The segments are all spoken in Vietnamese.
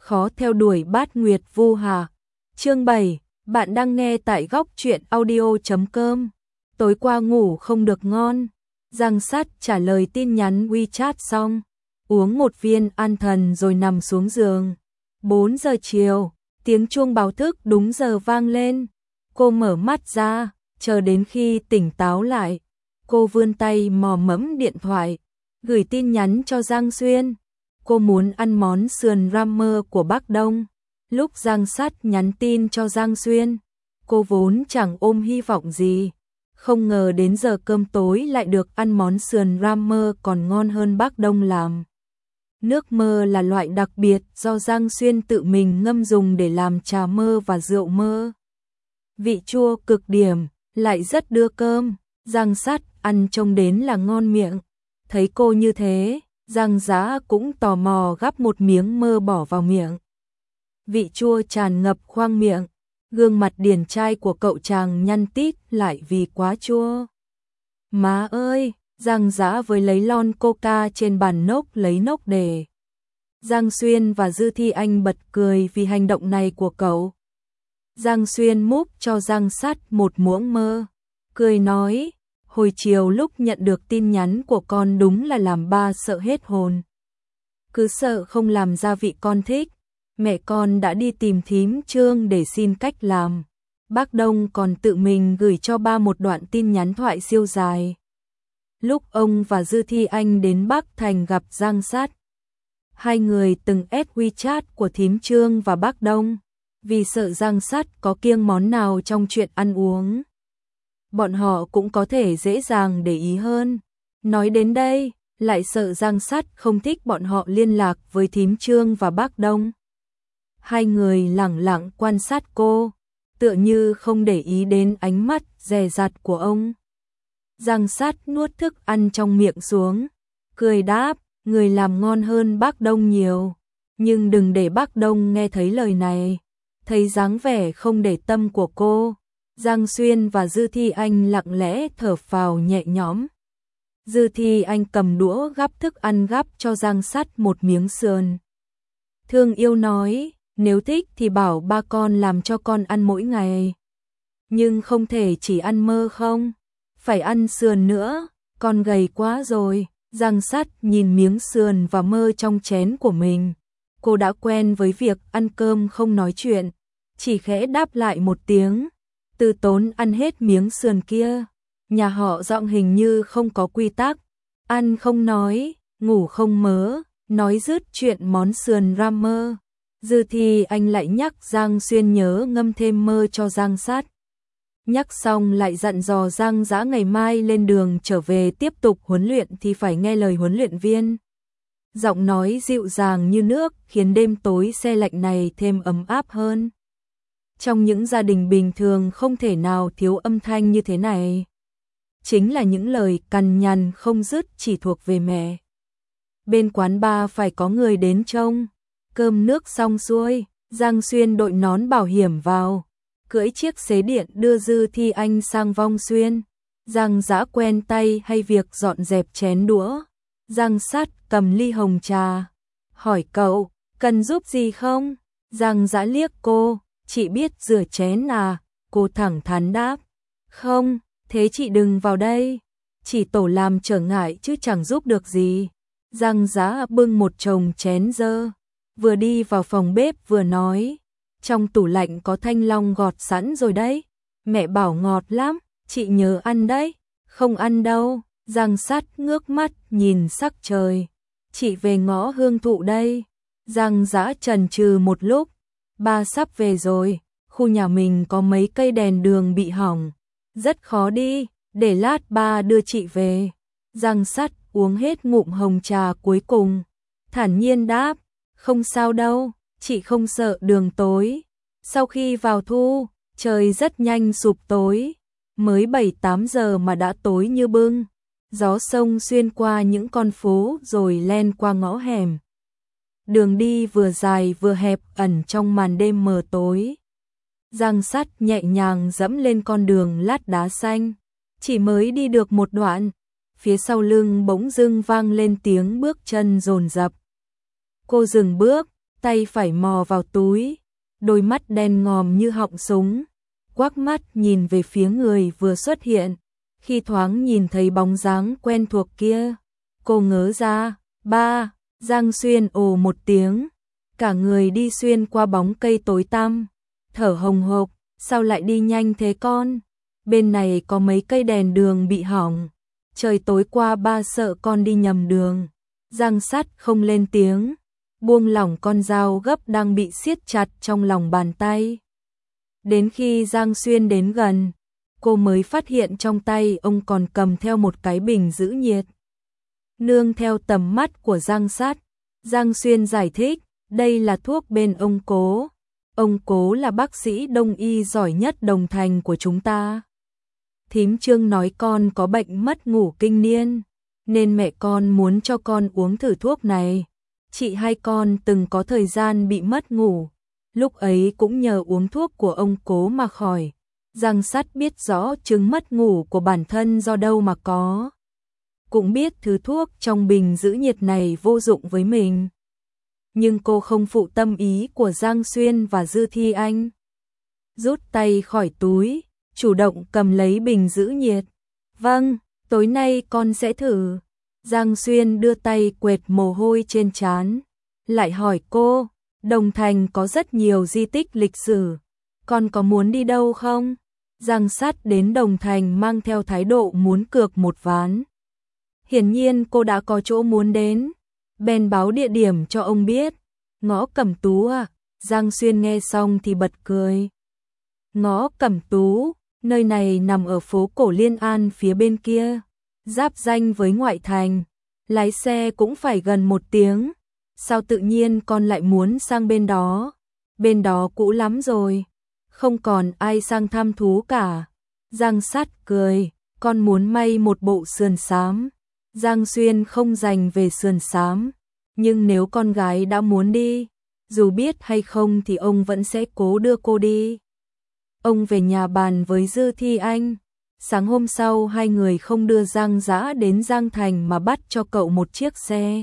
khó theo đuổi Bát Nguyệt Vu Hà. Chương 7, bạn đang nghe tại góc truyện audio.com. Tối qua ngủ không được ngon. Giang Sắt trả lời tin nhắn WeChat xong, uống một viên an thần rồi nằm xuống giường. 4 giờ chiều, tiếng chuông báo thức đúng giờ vang lên. Cô mở mắt ra, chờ đến khi tỉnh táo lại, cô vươn tay mò mẫm điện thoại, gửi tin nhắn cho Giang Xuyên. Cô muốn ăn món sườn ramen của Bắc Đông. Lúc Giang Sắt nhắn tin cho Giang Xuyên, cô vốn chẳng ôm hy vọng gì, không ngờ đến giờ cơm tối lại được ăn món sườn ramen còn ngon hơn Bắc Đông làm. Nước mơ là loại đặc biệt do Giang Xuyên tự mình ngâm dùng để làm trà mơ và rượu mơ. Vị chua cực điểm, lại rất đưa cơm. Giang Sắt ăn trông đến là ngon miệng. Thấy cô như thế, Giang Dã cũng tò mò gắp một miếng mơ bỏ vào miệng. Vị chua tràn ngập khoang miệng, gương mặt điển trai của cậu chàng nhăn tít lại vì quá chua. Má ơi, Giang Dã với lấy lon coca trên bàn nốc lấy nốc để. Giang Xuyên và Dư Thi Anh bật cười vì hành động này của cậu. Giang Xuyên múc cho Giang Sắt một muỗng mơ, cười nói, hồi chiều lúc nhận được tin nhắn của con đúng là làm ba sợ hết hồn. Cứ sợ không làm ra vị con thích, mẹ con đã đi tìm thím Trương để xin cách làm. Bác Đông còn tự mình gửi cho ba một đoạn tin nhắn thoại siêu dài. Lúc ông và Dư Thi Anh đến Bắc Thành gặp Giang Sắt, hai người từng add WeChat của thím Trương và bác Đông, vì sợ Giang Sắt có kiêng món nào trong chuyện ăn uống. Bọn họ cũng có thể dễ dàng để ý hơn. Nói đến đây, lại sợ Giang Sắt không thích bọn họ liên lạc với thím Trương và bác Đông. Hai người lẳng lặng quan sát cô, tựa như không để ý đến ánh mắt dè dặt của ông. Giang Sắt nuốt thức ăn trong miệng xuống, cười đáp, người làm ngon hơn bác Đông nhiều, nhưng đừng để bác Đông nghe thấy lời này. Thấy dáng vẻ không để tâm của cô, Giang Xuyên và Dư Thi Anh lặng lẽ thở phào nhẹ nhõm. Dư Thi Anh cầm đũa gắp thức ăn gắp cho Giang Sắt một miếng sườn. Thương yêu nói, nếu thích thì bảo ba con làm cho con ăn mỗi ngày. Nhưng không thể chỉ ăn mơ không, phải ăn sườn nữa, con gầy quá rồi. Giang Sắt nhìn miếng sườn và mơ trong chén của mình. Cô đã quen với việc ăn cơm không nói chuyện, chỉ khẽ đáp lại một tiếng, từ tốn ăn hết miếng sườn kia. Nhà họ Giọng hình như không có quy tắc, ăn không nói, ngủ không mớ, nói dứt chuyện món sườn ramen. Dư Thi Anh lại nhắc Giang Xuyên nhớ ngâm thêm mơ cho Giang Sắt. Nhắc xong lại dặn dò Giang Dã ngày mai lên đường trở về tiếp tục huấn luyện thì phải nghe lời huấn luyện viên. Giọng nói dịu dàng như nước khiến đêm tối se lạnh này thêm ấm áp hơn. Trong những gia đình bình thường không thể nào thiếu âm thanh như thế này. Chính là những lời cằn nhằn không dứt chỉ thuộc về mẹ. Bên quán bar phải có người đến trông. Cơm nước xong xuôi, Giang Xuyên đội nón bảo hiểm vào, cưỡi chiếc xế điện đưa Dư Thi Anh sang Vong Xuyên. Giang Dã quen tay hay việc dọn dẹp chén đũa. Giang Sắt cầm ly hồng trà, hỏi cậu, cần giúp gì không? Giang Dã liếc cô, chị biết rửa chén à? Cô thẳng thắn đáp, không, thế chị đừng vào đây. Chỉ tổ làm trở ngại chứ chẳng giúp được gì. Giang Dã bưng một chồng chén dơ, vừa đi vào phòng bếp vừa nói, trong tủ lạnh có thanh long gọt sẵn rồi đấy. Mẹ bảo ngọt lắm, chị nhớ ăn đấy. Không ăn đâu. Giang Sắt ngước mắt nhìn sắc trời, chị về ngõ Hương Thụ đây. Giang Dã chần chừ một lúc, ba sắp về rồi, khu nhà mình có mấy cây đèn đường bị hỏng, rất khó đi, để lát ba đưa chị về. Giang Sắt uống hết ngụm hồng trà cuối cùng, thản nhiên đáp, không sao đâu, chị không sợ đường tối. Sau khi vào thu, trời rất nhanh sụp tối, mới 7-8 giờ mà đã tối như bưng. Gió sông xuyên qua những con phố rồi len qua ngõ hẻm. Đường đi vừa dài vừa hẹp ẩn trong màn đêm mờ tối. Giang Sắt nhẹ nhàng dẫm lên con đường lát đá xanh. Chỉ mới đi được một đoạn, phía sau lưng bỗng dưng vang lên tiếng bước chân dồn dập. Cô dừng bước, tay phải mò vào túi, đôi mắt đen ngòm như họng súng, quắc mắt nhìn về phía người vừa xuất hiện. Khi thoáng nhìn thấy bóng dáng quen thuộc kia, cô ngớ ra. Ba, Giang Xuyên ồ một tiếng, cả người đi xuyên qua bóng cây tối tăm, thở hồng hộc, sao lại đi nhanh thế con? Bên này có mấy cây đèn đường bị hỏng, trời tối qua ba sợ con đi nhầm đường. Giang Sắt không lên tiếng, buông lỏng con dao gấp đang bị siết chặt trong lòng bàn tay. Đến khi Giang Xuyên đến gần, cô mới phát hiện trong tay ông còn cầm theo một cái bình giữ nhiệt. Nương theo tầm mắt của Giang Sắt, Giang Xuyên giải thích, đây là thuốc bên ông Cố. Ông Cố là bác sĩ đông y giỏi nhất Đồng Thành của chúng ta. Thím Trương nói con có bệnh mất ngủ kinh niên, nên mẹ con muốn cho con uống thử thuốc này. Chị hai con từng có thời gian bị mất ngủ, lúc ấy cũng nhờ uống thuốc của ông Cố mà khỏi. Giang Sắt biết rõ chứng mất ngủ của bản thân do đâu mà có, cũng biết thứ thuốc trong bình giữ nhiệt này vô dụng với mình. Nhưng cô không phụ tâm ý của Giang Xuyên và Dư Thi Anh. Rút tay khỏi túi, chủ động cầm lấy bình giữ nhiệt. Vâng, tối nay con sẽ thử. Giang Xuyên đưa tay quệt mồ hôi trên trán, lại hỏi cô, Đồng Thành có rất nhiều di tích lịch sử, con có muốn đi đâu không? Giang Sắt đến Đồng Thành mang theo thái độ muốn cược một ván. Hiển nhiên cô đã có chỗ muốn đến, bèn báo địa điểm cho ông biết. Ngõ Cẩm Tú à? Giang Xuyên nghe xong thì bật cười. Ngõ Cẩm Tú, nơi này nằm ở phố cổ Liên An phía bên kia, giáp ranh với ngoại thành, lái xe cũng phải gần 1 tiếng. Sao tự nhiên con lại muốn sang bên đó? Bên đó cũ lắm rồi, không còn ai sang thăm thú cả. Giang Sắt cười, con muốn may một bộ sườn xám. Giang Xuyên không dành về sườn xám, nhưng nếu con gái đã muốn đi, dù biết hay không thì ông vẫn sẽ cố đưa cô đi. Ông về nhà bàn với Dư Thi Anh. Sáng hôm sau hai người không đưa Giang Dã đến Giang Thành mà bắt cho cậu một chiếc xe,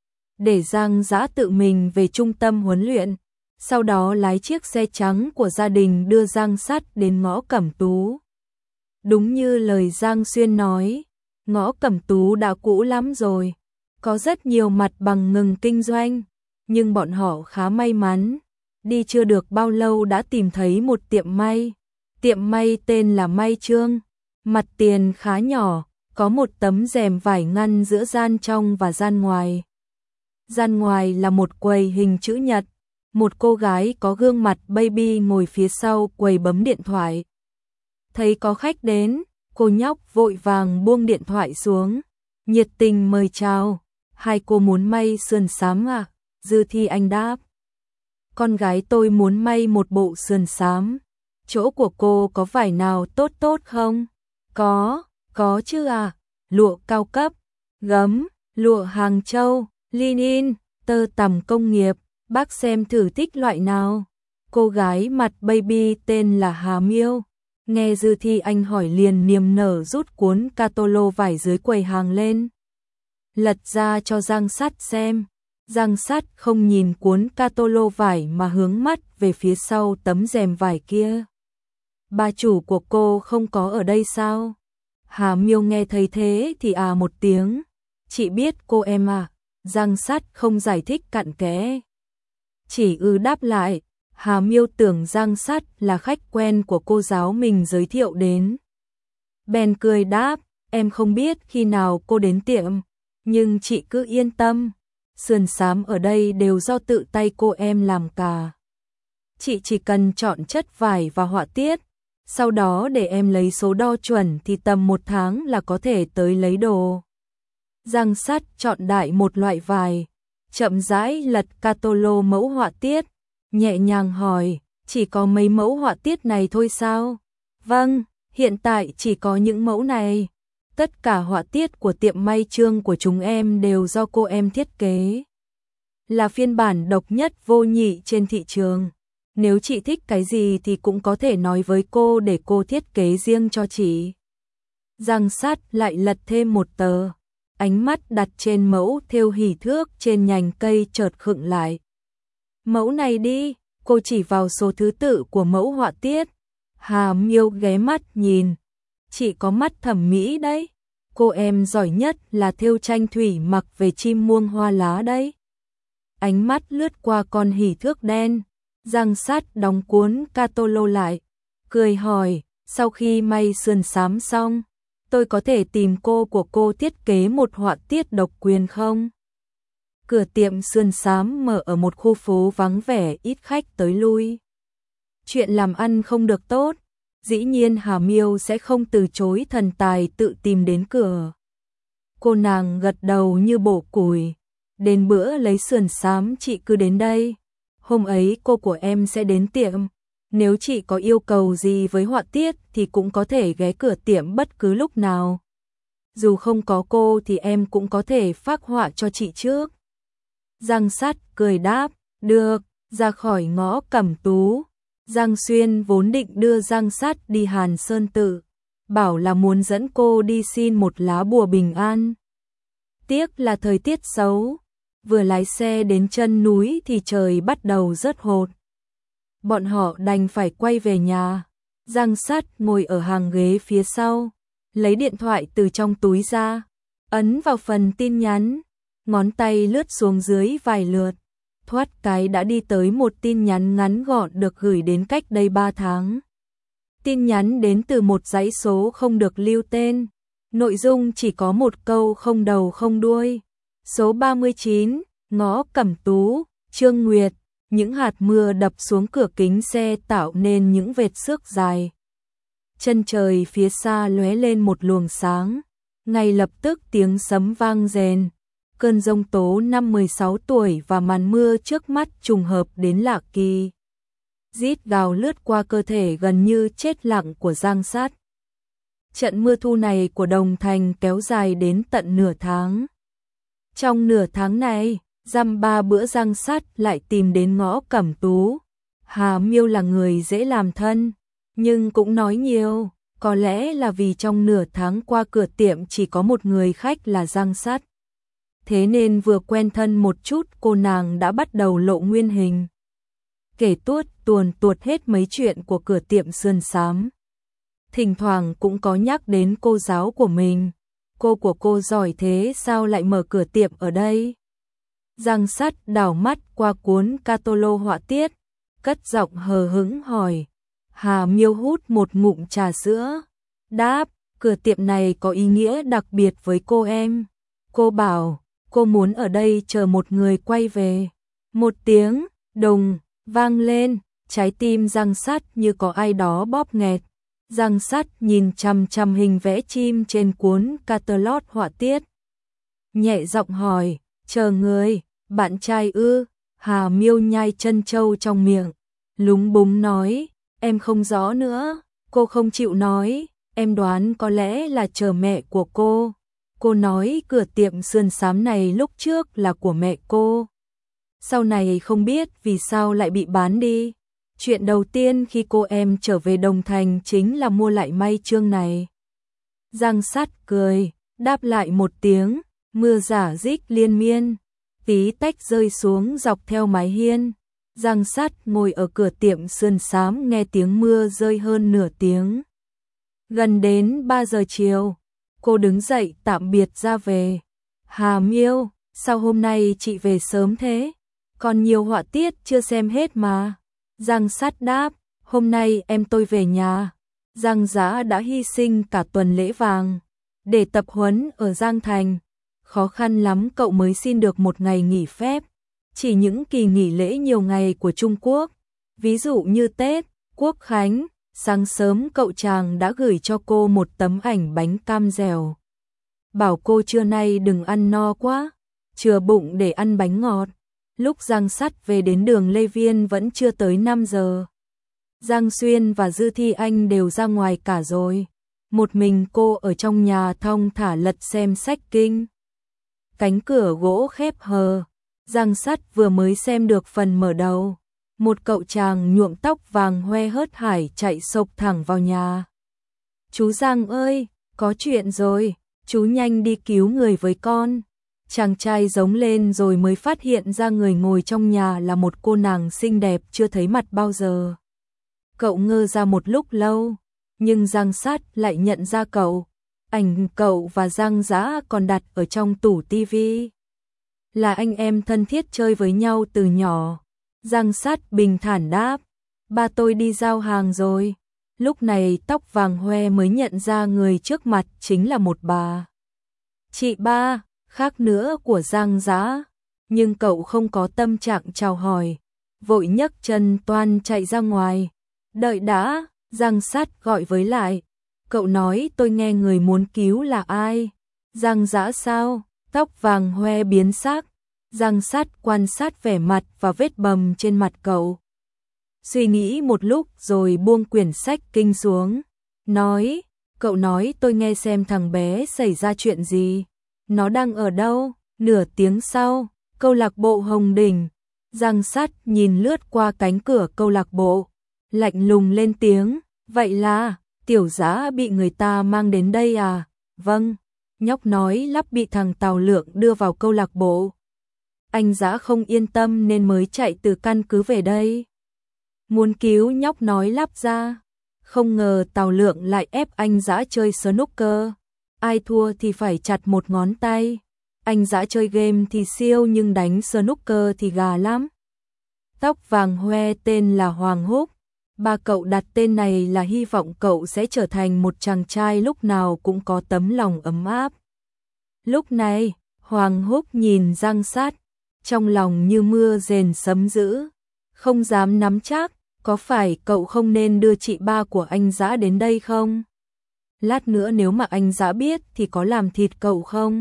để Giang Dã tự mình về trung tâm huấn luyện. Sau đó lái chiếc xe trắng của gia đình đưa Giang Sắt đến ngõ Cẩm Tú. Đúng như lời Giang Xuyên nói, ngõ Cẩm Tú đã cũ lắm rồi, có rất nhiều mặt bằng ngừng kinh doanh, nhưng bọn họ khá may mắn, đi chưa được bao lâu đã tìm thấy một tiệm may. Tiệm may tên là May Trương, mặt tiền khá nhỏ, có một tấm rèm vải ngăn giữa gian trong và gian ngoài. Gian ngoài là một quầy hình chữ nhật, một cô gái có gương mặt baby ngồi phía sau quầy bấm điện thoại. Thấy có khách đến, cô nhóc vội vàng buông điện thoại xuống, nhiệt tình mời chào. Hai cô muốn may sườn xám à? Dư Thi Anh đáp. Con gái tôi muốn may một bộ sườn xám. Chỗ của cô có vải nào tốt tốt không? Có chứ à. Lụa cao cấp, gấm, lụa Hàng Châu, linen, tơ tằm công nghiệp. Bác xem thử thích loại nào? Cô gái mặt baby tên là Hà Miêu. Nghe Dư Thi Anh hỏi liền niềm nở rút cuốn catalog vải dưới quầy hàng lên, lật ra cho Giang Sắt xem. Giang Sắt không nhìn cuốn catalog vải mà hướng mắt về phía sau tấm rèm vải kia. Bà chủ của cô không có ở đây sao? Hà Miêu nghe thấy thế thì một tiếng. Chị biết cô em à? Giang Sắt không giải thích cặn kẽ, chỉ đáp lại. Hà Miêu tưởng Giang Sắt là khách quen của cô giáo mình giới thiệu đến, bèn cười đáp, em không biết khi nào cô đến tiệm, nhưng chị cứ yên tâm, sườn xám ở đây đều do tự tay cô em làm cả. Chị chỉ cần chọn chất vải và họa tiết, sau đó để em lấy số đo chuẩn thì tầm 1 tháng là có thể tới lấy đồ. Giang Sắt chọn đại một loại vải, chậm rãi lật catalog mẫu họa tiết, nhẹ nhàng hỏi, chỉ có mấy mẫu họa tiết này thôi sao? Vâng, hiện tại chỉ có những mẫu này. Tất cả họa tiết của tiệm may Trương của chúng em đều do cô em thiết kế, là phiên bản độc nhất vô nhị trên thị trường. Nếu chị thích cái gì thì cũng có thể nói với cô để cô thiết kế riêng cho chị. Giang Sắt lại lật thêm một tờ, ánh mắt đặt trên mẫu thêu hỉ thước trên nhành cây chợt khựng lại. Mẫu này đi, cô chỉ vào số thứ tự của mẫu họa tiết. Hà Miêu ghé mắt nhìn. Chị có mắt thẩm mỹ đấy. Cô em giỏi nhất là thêu tranh thủy mặc về chim muông hoa lá đấy. Ánh mắt lướt qua con hỉ thước đen. Giang Sát đóng cuốn catalog lại. Cười hỏi, sau khi may sườn xám xong, tôi có thể tìm cô của cô thiết kế một họa tiết độc quyền không? Cửa tiệm sườn xám mở ở một khu phố vắng vẻ ít khách tới lui. Chuyện làm ăn không được tốt, dĩ nhiên Hà Miêu sẽ không từ chối thần tài tự tìm đến cửa. Cô nàng gật đầu như bổ củi. Đến bữa lấy sườn xám chị cứ đến đây. Hôm ấy cô của em sẽ đến tiệm. Nếu chị có yêu cầu gì với họa tiết thì cũng có thể ghé cửa tiệm bất cứ lúc nào. Dù không có cô thì em cũng có thể phác họa cho chị trước. Giang Sát cười đáp, được, ra khỏi ngõ Cẩm Tú. Giang Xuyên vốn định đưa Giang Sát đi Hàn Sơn Tự, bảo là muốn dẫn cô đi xin một lá bùa bình an. Tiếc là thời tiết xấu, vừa lái xe đến chân núi thì trời bắt đầu rớt hột. Bọn họ đành phải quay về nhà. Giang Sát ngồi ở hàng ghế phía sau, lấy điện thoại từ trong túi ra, ấn vào phần tin nhắn, ngón tay lướt xuống dưới vài lượt. Thoát cái đã đi tới một tin nhắn ngắn gọn được gửi đến cách đây 3 tháng. Tin nhắn đến từ một dãy số không được lưu tên. Nội dung chỉ có một câu không đầu không đuôi. Số 39, ngõ Cẩm Tú, Trương Nguyệt. Những hạt mưa đập xuống cửa kính xe tạo nên những vệt xước dài. Chân trời phía xa lóe lên một luồng sáng. Ngay lập tức tiếng sấm vang rền. Cơn giông tố năm 16 tuổi và màn mưa trước mắt trùng hợp đến lạ kỳ. Rít gào lướt qua cơ thể gần như chết lặng của Giang Sát. Trận mưa thu này của Đồng Thành kéo dài đến tận nửa tháng. Trong nửa tháng này, dăm 3 bữa Giang Sát lại tìm đến ngõ Cẩm Tú. Hà Miêu là người dễ làm thân, nhưng cũng nói nhiều, có lẽ là vì trong nửa tháng qua cửa tiệm chỉ có một người khách là Giang Sát. Thế nên vừa quen thân một chút cô nàng đã bắt đầu lộ nguyên hình. Kể tuồn tuột hết mấy chuyện của cửa tiệm sườn xám. Thỉnh thoảng cũng có nhắc đến cô giáo của mình. Cô của cô giỏi thế sao lại mở cửa tiệm ở đây? Giang Sát đảo mắt qua cuốn catalog họa tiết, cất giọng hờ hững hỏi. Hà Miêu hút một ngụm trà sữa, đáp, cửa tiệm này có ý nghĩa đặc biệt với cô em. Cô bảo, cô muốn ở đây chờ một người quay về. Một tiếng đùng vang lên, trái tim Giang Sát như có ai đó bóp nghẹt. Giang Sát nhìn chằm chằm hình vẽ chim trên cuốn catalog họa tiết. Nhẹ giọng hỏi, chờ người, bạn trai ư? Hà Miêu nhai chân trâu trong miệng, lúng búng nói, em không rõ nữa. Cô không chịu nói, em đoán có lẽ là chờ mẹ của cô. Cô nói cửa tiệm sườn xám này lúc trước là của mẹ cô. Sau này không biết vì sao lại bị bán đi. Chuyện đầu tiên khi cô em trở về Đồng Thành chính là mua lại may chương này. Giang Sát cười, đáp lại một tiếng, mưa rả rích liên miên, tí tách rơi xuống dọc theo mái hiên. Giang Sát ngồi ở cửa tiệm sườn xám nghe tiếng mưa rơi hơn nửa tiếng. Gần đến 3 giờ chiều, cô đứng dậy tạm biệt ra về. Hà Miêu, sao hôm nay chị về sớm thế? Còn nhiều họa tiết chưa xem hết mà. Giang Sát đáp, hôm nay em tôi về nhà. Giang Giá đã hy sinh cả tuần lễ vàng để tập huấn ở Giang Thành. Khó khăn lắm cậu mới xin được một ngày nghỉ phép. Chỉ những kỳ nghỉ lễ nhiều ngày của Trung Quốc, ví dụ như Tết, Quốc Khánh, sáng sớm cậu chàng đã gửi cho cô một tấm ảnh bánh cam dẻo. Bảo cô trưa nay đừng ăn no quá, chừa bụng để ăn bánh ngọt. Lúc Giang Sát về đến đường Lê Viên vẫn chưa tới 5 giờ. Giang Xuyên và Dư Thi Anh đều ra ngoài cả rồi. Một mình cô ở trong nhà thong thả lật xem sách kinh. Cánh cửa gỗ khép hờ. Giang Sát vừa mới xem được phần mở đầu. Một cậu chàng nhuộm tóc vàng hoe hớt hải chạy sộc thẳng vào nhà. Chú Giang ơi, có chuyện rồi, chú nhanh đi cứu người với con. Chàng trai giống lên rồi mới phát hiện ra người ngồi trong nhà là một cô nàng xinh đẹp chưa thấy mặt bao giờ. Cậu ngơ ra một lúc lâu, nhưng Giang Sát lại nhận ra cậu. Ảnh cậu và Giang Dã còn đặt ở trong tủ tivi. Là anh em thân thiết chơi với nhau từ nhỏ. Giang Sát bình thản đáp, ba tôi đi giao hàng rồi. Lúc này tóc vàng hoe mới nhận ra người trước mặt chính là một bà. Chị ba, khác nữa của Giang Dã. Nhưng cậu không có tâm trạng chào hỏi, vội nhấc chân toan chạy ra ngoài. Đợi đã, Giang Sát gọi với lại. Cậu nói tôi nghe người muốn cứu là ai? Giang Dã sao? Tóc vàng hoe biến sắc. Giang Sát quan sát vẻ mặt và vết bầm trên mặt cậu. Suy nghĩ một lúc rồi buông quyển sách kinh xuống. Cậu nói tôi nghe xem thằng bé xảy ra chuyện gì. Nó đang ở đâu? Nửa tiếng sau, câu lạc bộ Hồng Đỉnh. Giang Sát nhìn lướt qua cánh cửa câu lạc bộ, lạnh lùng lên tiếng, vậy là Tiểu Dã bị người ta mang đến đây à? Vâng, nhóc nói lắp bị thằng Tào Lượng đưa vào câu lạc bộ. Anh Dã không yên tâm nên mới chạy từ căn cứ về đây. Muốn cứu nhóc nói lắp ra. Không ngờ Tào Lượng lại ép anh Dã chơi snooker. Ai thua thì phải chặt một ngón tay. Anh Dã chơi game thì siêu nhưng đánh snooker thì gà lắm. Tóc vàng hoe tên là Hoàng Húc. Ba cậu đặt tên này là hy vọng cậu sẽ trở thành một chàng trai lúc nào cũng có tấm lòng ấm áp. Lúc này, Hoàng Húc nhìn Giang Sát, trong lòng như mưa rền sấm dữ, không dám nắm chắc, có phải cậu không nên đưa chị ba của anh Dã đến đây không? Lát nữa nếu mà anh Dã biết thì có làm thịt cậu không?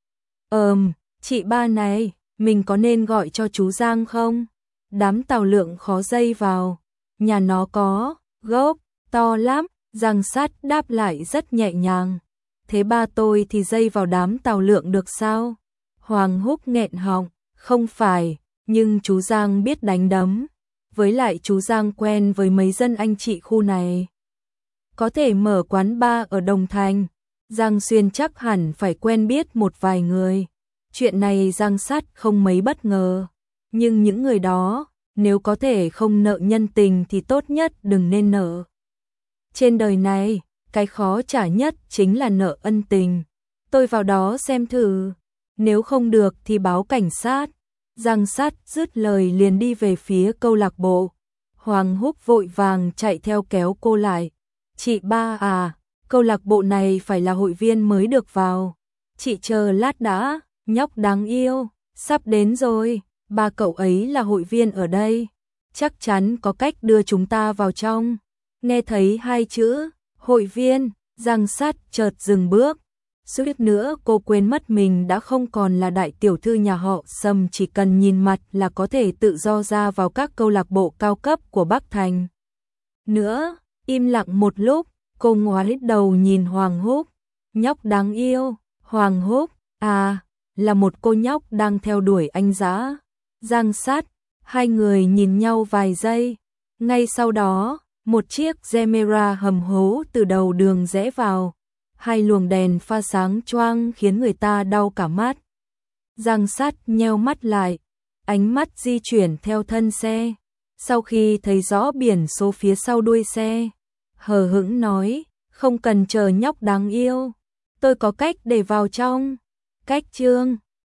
Chị ba này, mình có nên gọi cho chú Giang không? Đám Tào Lượng khó dây vào. Nhà nó có gốc to lắm. Giang Sát đáp lại rất nhẹ nhàng. Thế ba tôi thì dây vào đám Tào Lượng được sao? Hoàng Húc nghẹn họng. Không phải, nhưng chú Giang biết đánh đấm. Với lại chú Giang quen với mấy dân anh chị khu này. Có thể mở quán bar ở Đồng Thành. Giang Xuyên chắc hẳn phải quen biết một vài người. Chuyện này Giang Sát không mấy bất ngờ. Nhưng những người đó, nếu có thể không nợ nhân tình thì tốt nhất đừng nên nợ. Trên đời này, cái khó trả nhất chính là nợ ân tình. Tôi vào đó xem thử. Nếu không được thì báo cảnh sát. Giang Sát dứt lời liền đi về phía câu lạc bộ. Hoàng Húc vội vàng chạy theo kéo cô lại. Chị ba à, câu lạc bộ này phải là hội viên mới được vào. Chị chờ lát đã, nhóc đáng yêu, sắp đến rồi. Ba cậu ấy là hội viên ở đây, chắc chắn có cách đưa chúng ta vào trong. Nghe thấy hai chữ hội viên, Giang Sát chợt dừng bước. Suýt nữa cô quên mất mình đã không còn là đại tiểu thư nhà họ Sâm, chỉ cần nhìn mặt là có thể tự do ra vào các câu lạc bộ cao cấp của Bắc Thành. Nữa, im lặng một lúc, cô ngoái đầu nhìn Hoàng Húc. Nhóc đáng yêu, Hoàng Húc, à, là một cô nhóc đang theo đuổi anh Dã. Giang Sát, hai người nhìn nhau vài giây. Ngay sau đó, một chiếc Gemera hầm hố từ đầu đường rẽ vào. Hai luồng đèn pha sáng choang khiến người ta đau cả mắt. Giang Sát nheo mắt lại, ánh mắt di chuyển theo thân xe. Sau khi thấy rõ biển số phía sau đuôi xe, hờ hững nói, không cần chờ nhóc đáng yêu. Tôi có cách để vào trong. Cách chương